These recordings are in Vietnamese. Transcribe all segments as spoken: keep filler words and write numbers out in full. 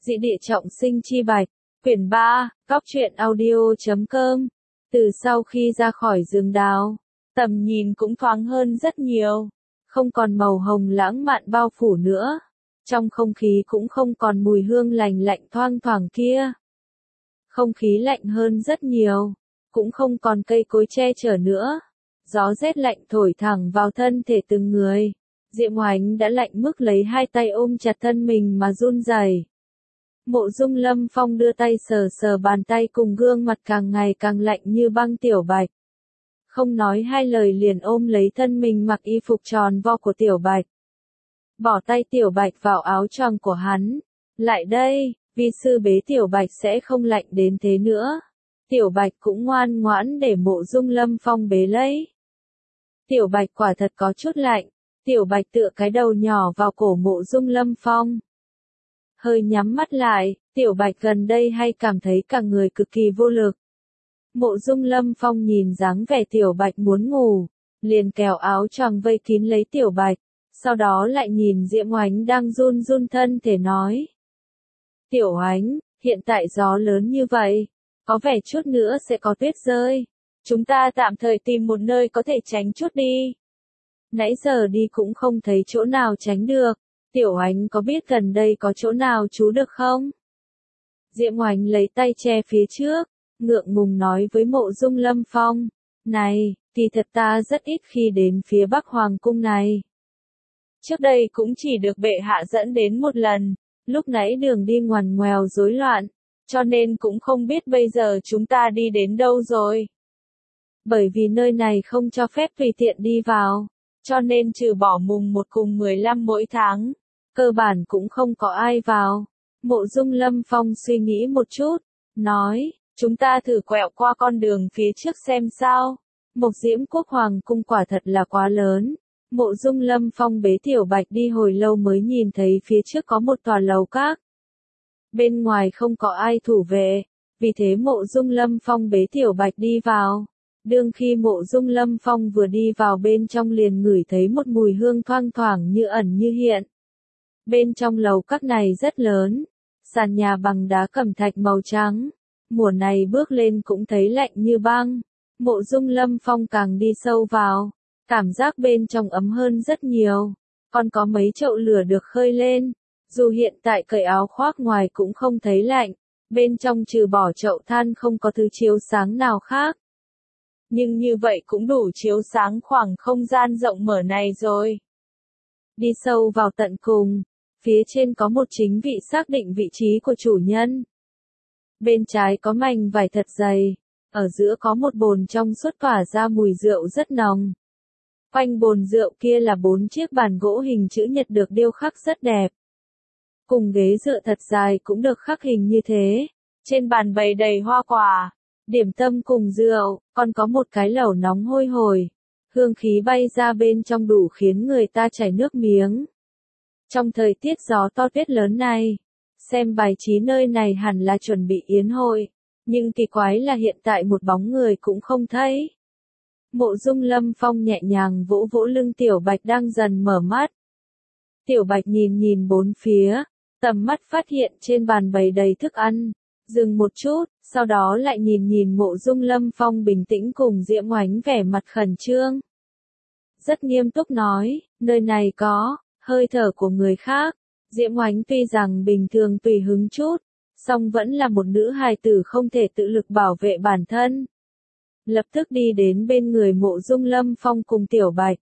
Dị địa trọng sinh chi bạch, quyển ba, cóc truyện audio chấm com. Từ sau khi ra khỏi rừng đào, tầm nhìn cũng thoáng hơn rất nhiều. Không còn màu hồng lãng mạn bao phủ nữa. Trong không khí cũng không còn mùi hương lành lạnh thoang thoảng kia. Không khí lạnh hơn rất nhiều. Cũng không còn cây cối che chở nữa. Gió rét lạnh thổi thẳng vào thân thể từng người. Diệm Oánh đã lạnh mức lấy hai tay ôm chặt thân mình mà run rẩy. Mộ Dung Lâm Phong đưa tay sờ sờ bàn tay cùng gương mặt càng ngày càng lạnh như băng Tiểu Bạch. Không nói hai lời liền ôm lấy thân mình mặc y phục tròn vo của Tiểu Bạch. Bỏ tay Tiểu Bạch vào áo choàng của hắn. Lại đây, vi sư bế Tiểu Bạch sẽ không lạnh đến thế nữa. Tiểu Bạch cũng ngoan ngoãn để Mộ Dung Lâm Phong bế lấy. Tiểu Bạch quả thật có chút lạnh. Tiểu Bạch tựa cái đầu nhỏ vào cổ Mộ Dung Lâm Phong. Hơi nhắm mắt lại, Tiểu Bạch gần đây hay cảm thấy cả người cực kỳ vô lực. Mộ Dung Lâm Phong nhìn dáng vẻ Tiểu Bạch muốn ngủ, liền kéo áo choàng vây kín lấy Tiểu Bạch, sau đó lại nhìn Diệm Oánh đang run run thân thể nói. Tiểu Oánh, hiện tại gió lớn như vậy, có vẻ chút nữa sẽ có tuyết rơi. Chúng ta tạm thời tìm một nơi có thể tránh chút đi. Nãy giờ đi cũng không thấy chỗ nào tránh được. Tiểu Oánh có biết gần đây có chỗ nào trú được không? Diệm Oánh lấy tay che phía trước, ngượng ngùng nói với Mộ Dung Lâm Phong. Này, kỳ thật ta rất ít khi đến phía Bắc Hoàng Cung này. Trước đây cũng chỉ được bệ hạ dẫn đến một lần, lúc nãy đường đi ngoằn ngoèo rối loạn, cho nên cũng không biết bây giờ chúng ta đi đến đâu rồi. Bởi vì nơi này không cho phép tùy tiện đi vào, cho nên trừ bỏ mùng một cùng mười lăm mỗi tháng. Cơ bản cũng không có ai vào. Mộ Dung Lâm Phong suy nghĩ một chút, nói, chúng ta thử quẹo qua con đường phía trước xem sao. Mộc Diễm Quốc Hoàng Cung quả thật là quá lớn. Mộ Dung Lâm Phong bế Tiểu Bạch đi hồi lâu mới nhìn thấy phía trước có một tòa lầu các. Bên ngoài không có ai thủ vệ, vì thế Mộ Dung Lâm Phong bế Tiểu Bạch đi vào. Đương khi Mộ Dung Lâm Phong vừa đi vào bên trong liền ngửi thấy một mùi hương thoang thoảng như ẩn như hiện. Bên trong lầu các này rất lớn, sàn nhà bằng đá cẩm thạch màu trắng, mùa này bước lên cũng thấy lạnh như băng. Mộ Dung Lâm Phong càng đi sâu vào, cảm giác bên trong ấm hơn rất nhiều, còn có mấy chậu lửa được khơi lên, dù hiện tại cởi áo khoác ngoài cũng không thấy lạnh, bên trong trừ bỏ chậu than không có thứ chiếu sáng nào khác. Nhưng như vậy cũng đủ chiếu sáng khoảng không gian rộng mở này rồi. Đi sâu vào tận cùng. Phía trên có một chính vị xác định vị trí của chủ nhân. Bên trái có mảnh vải thật dày, ở giữa có một bồn trong suốt tỏa ra mùi rượu rất nồng. Quanh bồn rượu kia là bốn chiếc bàn gỗ hình chữ nhật được điêu khắc rất đẹp. Cùng ghế dựa thật dài cũng được khắc hình như thế. Trên bàn bày đầy hoa quả, điểm tâm cùng rượu, còn có một cái lẩu nóng hôi hổi. Hương khí bay ra bên trong đủ khiến người ta chảy nước miếng. Trong thời tiết gió to tuyết lớn này, xem bài trí nơi này hẳn là chuẩn bị yến hội, nhưng kỳ quái là hiện tại một bóng người cũng không thấy. Mộ Dung Lâm Phong nhẹ nhàng vỗ vỗ lưng Tiểu Bạch đang dần mở mắt. Tiểu Bạch nhìn nhìn bốn phía, tầm mắt phát hiện trên bàn bày đầy thức ăn, dừng một chút, sau đó lại nhìn nhìn Mộ Dung Lâm Phong bình tĩnh cùng Diệm Oánh vẻ mặt khẩn trương. Rất nghiêm túc nói, nơi này có hơi thở của người khác. Diệm Oánh tuy rằng bình thường tùy hứng chút, song vẫn là một nữ hài tử không thể tự lực bảo vệ bản thân. Lập tức đi đến bên người Mộ Dung Lâm Phong cùng Tiểu Bạch.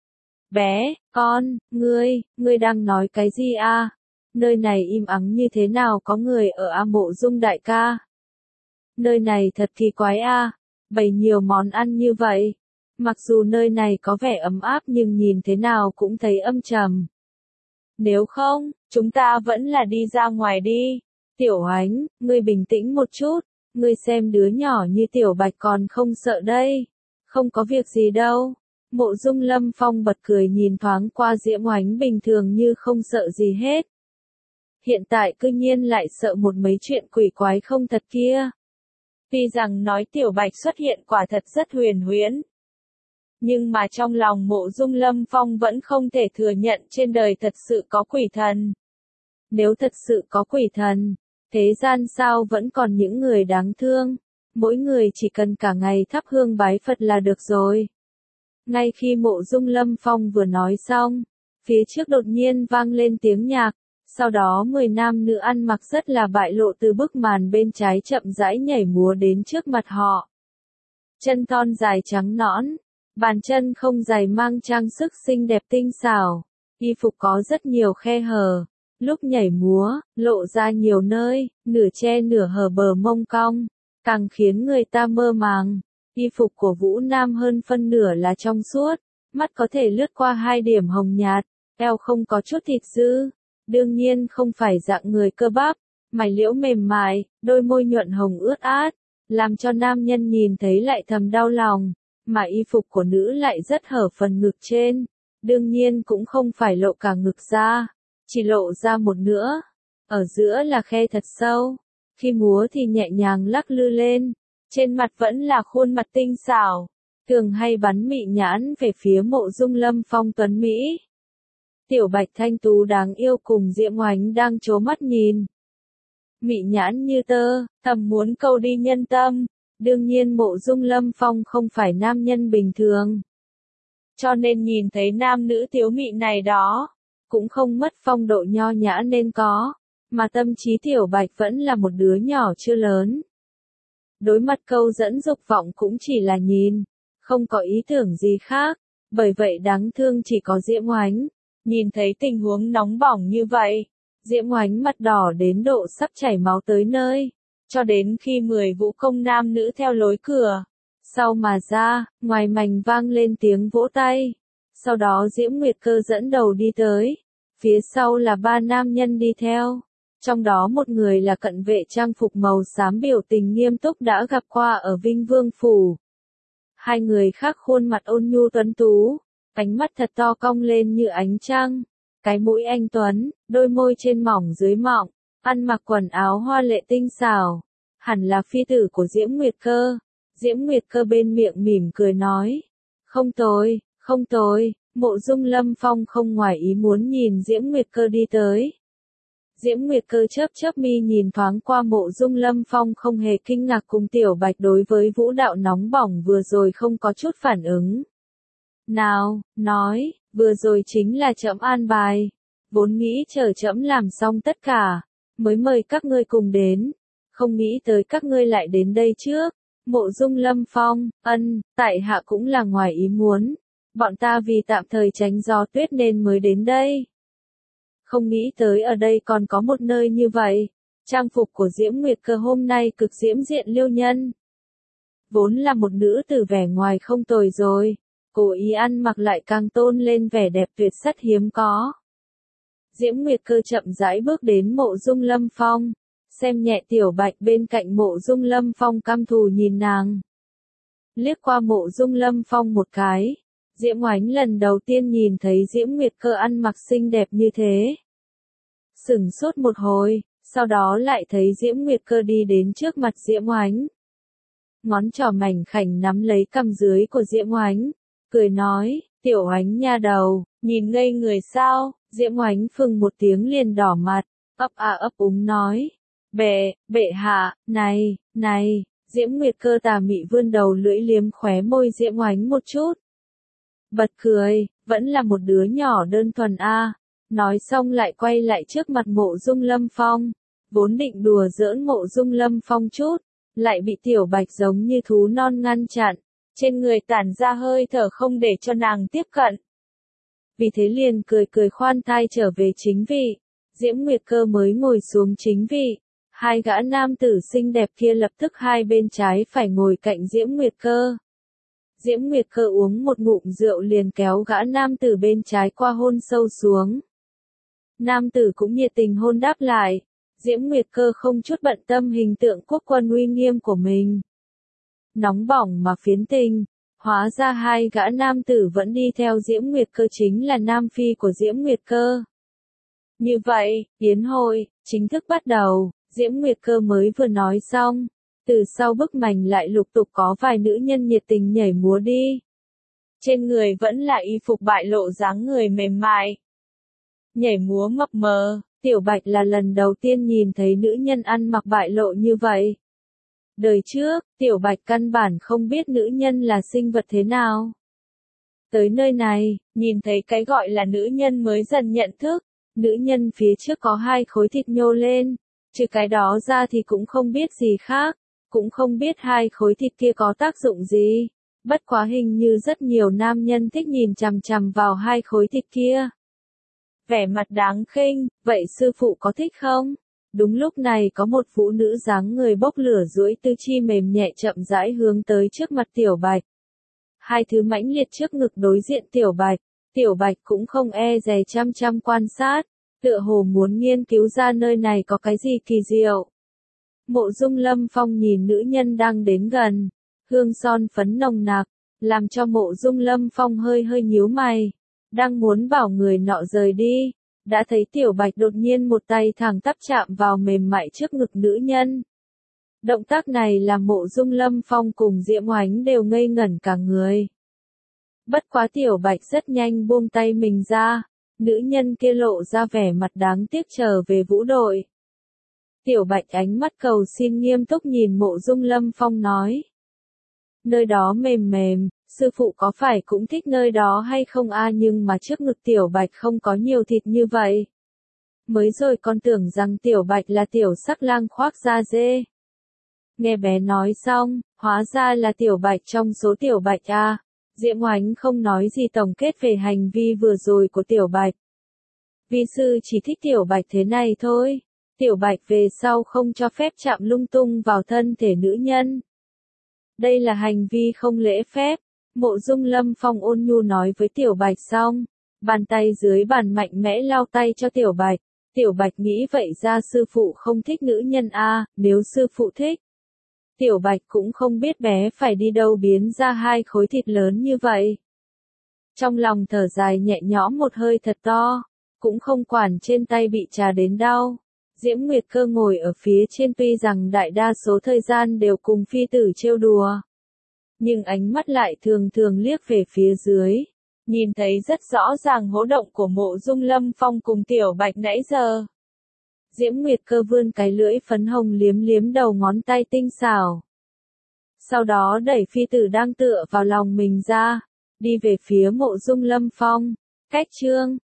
Bé, con, ngươi, ngươi đang nói cái gì a? Nơi này im ắng như thế nào có người ở a Mộ Dung đại ca? Nơi này thật kỳ quái a, bày nhiều món ăn như vậy. Mặc dù nơi này có vẻ ấm áp nhưng nhìn thế nào cũng thấy âm trầm. Nếu không, chúng ta vẫn là đi ra ngoài đi. Tiểu Oánh, ngươi bình tĩnh một chút, ngươi xem đứa nhỏ như Tiểu Bạch còn không sợ đây. Không có việc gì đâu. Mộ Dung Lâm Phong bật cười nhìn thoáng qua Diệm Oánh bình thường như không sợ gì hết. Hiện tại cư nhiên lại sợ một mấy chuyện quỷ quái không thật kia. Tuy rằng nói Tiểu Bạch xuất hiện quả thật rất huyền huyễn. Nhưng mà trong lòng Mộ Dung Lâm Phong vẫn không thể thừa nhận trên đời thật sự có quỷ thần. Nếu thật sự có quỷ thần, thế gian sao vẫn còn những người đáng thương, mỗi người chỉ cần cả ngày thắp hương bái Phật là được rồi. Ngay khi Mộ Dung Lâm Phong vừa nói xong, phía trước đột nhiên vang lên tiếng nhạc, sau đó mười nam nữ ăn mặc rất là bại lộ từ bức màn bên trái chậm rãi nhảy múa đến trước mặt họ. Chân thon dài trắng nõn, bàn chân không dài mang trang sức xinh đẹp tinh xảo, y phục có rất nhiều khe hở, lúc nhảy múa, lộ ra nhiều nơi, nửa che nửa hở bờ mông cong, càng khiến người ta mơ màng. Y phục của Vũ Nam hơn phân nửa là trong suốt, mắt có thể lướt qua hai điểm hồng nhạt, eo không có chút thịt dư, đương nhiên không phải dạng người cơ bắp, mày liễu mềm mại, đôi môi nhuận hồng ướt át, làm cho nam nhân nhìn thấy lại thầm đau lòng, mà y phục của nữ lại rất hở phần ngực trên, đương nhiên cũng không phải lộ cả ngực ra, chỉ lộ ra một nửa, ở giữa là khe thật sâu, khi múa thì nhẹ nhàng lắc lư lên. Trên mặt vẫn là khuôn mặt tinh xảo, thường hay bắn mị nhãn về phía Mộ Dung Lâm Phong tuấn Mỹ. Tiểu Bạch thanh tú đáng yêu cùng Diễm Oánh đang trố mắt nhìn. Mị nhãn như tơ, thầm muốn câu đi nhân tâm, đương nhiên Mộ Dung Lâm Phong không phải nam nhân bình thường. Cho nên nhìn thấy nam nữ thiếu mị này đó, cũng không mất phong độ nho nhã nên có, mà tâm trí Tiểu Bạch vẫn là một đứa nhỏ chưa lớn. Đối mặt câu dẫn dục vọng cũng chỉ là nhìn, không có ý tưởng gì khác, bởi vậy đáng thương chỉ có Diễm Oánh. Nhìn thấy tình huống nóng bỏng như vậy, Diễm Oánh mặt đỏ đến độ sắp chảy máu tới nơi, cho đến khi mười vũ công nam nữ theo lối cửa. Sau mà ra, ngoài mành vang lên tiếng vỗ tay, sau đó Diễm Nguyệt Cơ dẫn đầu đi tới, phía sau là ba nam nhân đi theo. Trong đó một người là cận vệ trang phục màu xám biểu tình nghiêm túc đã gặp qua ở Vinh Vương Phủ. Hai người khác khuôn mặt ôn nhu tuấn tú, ánh mắt thật to cong lên như ánh trăng, cái mũi anh tuấn, đôi môi trên mỏng dưới mọng, ăn mặc quần áo hoa lệ tinh xảo, hẳn là phi tử của Diễm Nguyệt Cơ. Diễm Nguyệt Cơ bên miệng mỉm cười nói, không tồi, không tồi. Mộ Dung Lâm Phong không ngoài ý muốn nhìn Diễm Nguyệt Cơ đi tới. Diễm Nguyệt Cơ chớp chớp mi nhìn thoáng qua Mộ Dung Lâm Phong không hề kinh ngạc cùng Tiểu Bạch đối với vũ đạo nóng bỏng vừa rồi không có chút phản ứng. Nào, nói, vừa rồi chính là trẫm an bài, vốn nghĩ chờ trẫm làm xong tất cả, mới mời các ngươi cùng đến, không nghĩ tới các ngươi lại đến đây trước. Mộ Dung Lâm Phong, ân, tại hạ cũng là ngoài ý muốn, bọn ta vì tạm thời tránh gió tuyết nên mới đến đây. Không nghĩ tới ở đây còn có một nơi như vậy. Trang phục của Diễm Nguyệt Cơ hôm nay cực diễm diện liêu nhân. Vốn là một nữ tử vẻ ngoài không tồi rồi, cố ý ăn mặc lại càng tôn lên vẻ đẹp tuyệt sắc hiếm có. Diễm Nguyệt Cơ chậm rãi bước đến Mộ Dung Lâm Phong, xem nhẹ Tiểu Bạch bên cạnh Mộ Dung Lâm Phong căm thù nhìn nàng. Liếc qua Mộ Dung Lâm Phong một cái, Diễm Oánh lần đầu tiên nhìn thấy Diễm Nguyệt Cơ ăn mặc xinh đẹp như thế. Sửng sốt một hồi, sau đó lại thấy Diễm Nguyệt Cơ đi đến trước mặt Diễm Oánh. Ngón trỏ mảnh khảnh nắm lấy cằm dưới của Diễm Oánh, cười nói, Tiểu Oánh nha đầu, nhìn ngây người sao? Diễm Oánh phừng một tiếng liền đỏ mặt, ấp a ấp úng nói, bệ, bệ hạ, này, này. Diễm Nguyệt Cơ tà mị vươn đầu lưỡi liếm khóe môi Diễm Oánh một chút. Bật cười, vẫn là một đứa nhỏ đơn thuần a. Nói xong lại quay lại trước mặt Mộ Dung Lâm Phong, vốn định đùa giỡn Mộ Dung Lâm Phong chút, lại bị Tiểu Bạch giống như thú non ngăn chặn, trên người tản ra hơi thở không để cho nàng tiếp cận. Vì thế liền cười cười khoan thai trở về chính vị, Diễm Nguyệt Cơ mới ngồi xuống chính vị, hai gã nam tử xinh đẹp kia lập tức hai bên trái phải ngồi cạnh Diễm Nguyệt Cơ. Diễm Nguyệt Cơ uống một ngụm rượu liền kéo gã nam tử bên trái qua hôn sâu xuống. Nam tử cũng nhiệt tình hôn đáp lại, Diễm Nguyệt Cơ không chút bận tâm hình tượng quốc quân uy nghiêm của mình. Nóng bỏng mà phiến tình, hóa ra hai gã nam tử vẫn đi theo Diễm Nguyệt Cơ chính là nam phi của Diễm Nguyệt Cơ. Như vậy, yến hội, chính thức bắt đầu, Diễm Nguyệt Cơ mới vừa nói xong, từ sau bức mành lại lục tục có vài nữ nhân nhiệt tình nhảy múa đi. Trên người vẫn là y phục bại lộ dáng người mềm mại. Nhảy múa mập mờ, Tiểu Bạch là lần đầu tiên nhìn thấy nữ nhân ăn mặc bại lộ như vậy. Đời trước, Tiểu Bạch căn bản không biết nữ nhân là sinh vật thế nào. Tới nơi này, nhìn thấy cái gọi là nữ nhân mới dần nhận thức, nữ nhân phía trước có hai khối thịt nhô lên, trừ cái đó ra thì cũng không biết gì khác, cũng không biết hai khối thịt kia có tác dụng gì. Bất quá hình như rất nhiều nam nhân thích nhìn chằm chằm vào hai khối thịt kia. Vẻ mặt đáng khinh, vậy sư phụ có thích không? Đúng lúc này có một phụ nữ dáng người bốc lửa duỗi tư chi mềm nhẹ chậm rãi hướng tới trước mặt Tiểu Bạch. Hai thứ mãnh liệt trước ngực đối diện Tiểu Bạch, Tiểu Bạch cũng không e dè chăm chăm quan sát, tựa hồ muốn nghiên cứu ra nơi này có cái gì kỳ diệu. Mộ Dung Lâm Phong nhìn nữ nhân đang đến gần, hương son phấn nồng nặc, làm cho Mộ Dung Lâm Phong hơi hơi nhíu mày, đang muốn bảo người nọ rời đi, đã thấy Tiểu Bạch đột nhiên một tay thẳng tắp chạm vào mềm mại trước ngực nữ nhân. Động tác này làm Mộ Dung Lâm Phong cùng Diễm Oánh đều ngây ngẩn cả người. Bất quá Tiểu Bạch rất nhanh buông tay mình ra, nữ nhân kia lộ ra vẻ mặt đáng tiếc trở về vũ đội. Tiểu Bạch ánh mắt cầu xin nghiêm túc nhìn Mộ Dung Lâm Phong nói. Nơi đó mềm mềm, sư phụ có phải cũng thích nơi đó hay không a? Nhưng mà trước ngực Tiểu Bạch không có nhiều thịt như vậy. Mới rồi con tưởng rằng Tiểu Bạch là tiểu sắc lang khoác da dê. Nghe bé nói xong, hóa ra là Tiểu Bạch trong số Tiểu Bạch a. Diễm Oánh không nói gì tổng kết về hành vi vừa rồi của Tiểu Bạch. Vi sư chỉ thích Tiểu Bạch thế này thôi. Tiểu Bạch về sau không cho phép chạm lung tung vào thân thể nữ nhân. Đây là hành vi không lễ phép. Mộ Dung Lâm Phong ôn nhu nói với Tiểu Bạch xong, bàn tay dưới bàn mạnh mẽ lau tay cho Tiểu Bạch. Tiểu Bạch nghĩ vậy ra sư phụ không thích nữ nhân a, nếu sư phụ thích. Tiểu Bạch cũng không biết bé phải đi đâu biến ra hai khối thịt lớn như vậy. Trong lòng thở dài nhẹ nhõm một hơi thật to, cũng không quản trên tay bị trà đến đau. Diễm Nguyệt Cơ ngồi ở phía trên tuy rằng đại đa số thời gian đều cùng phi tử trêu đùa. Nhưng ánh mắt lại thường thường liếc về phía dưới, nhìn thấy rất rõ ràng hố động của Mộ Dung Lâm Phong cùng Tiểu Bạch nãy giờ. Diễm Nguyệt Cơ vươn cái lưỡi phấn hồng liếm liếm đầu ngón tay tinh xảo. Sau đó đẩy phi tử đang tựa vào lòng mình ra, đi về phía Mộ Dung Lâm Phong. Cách chương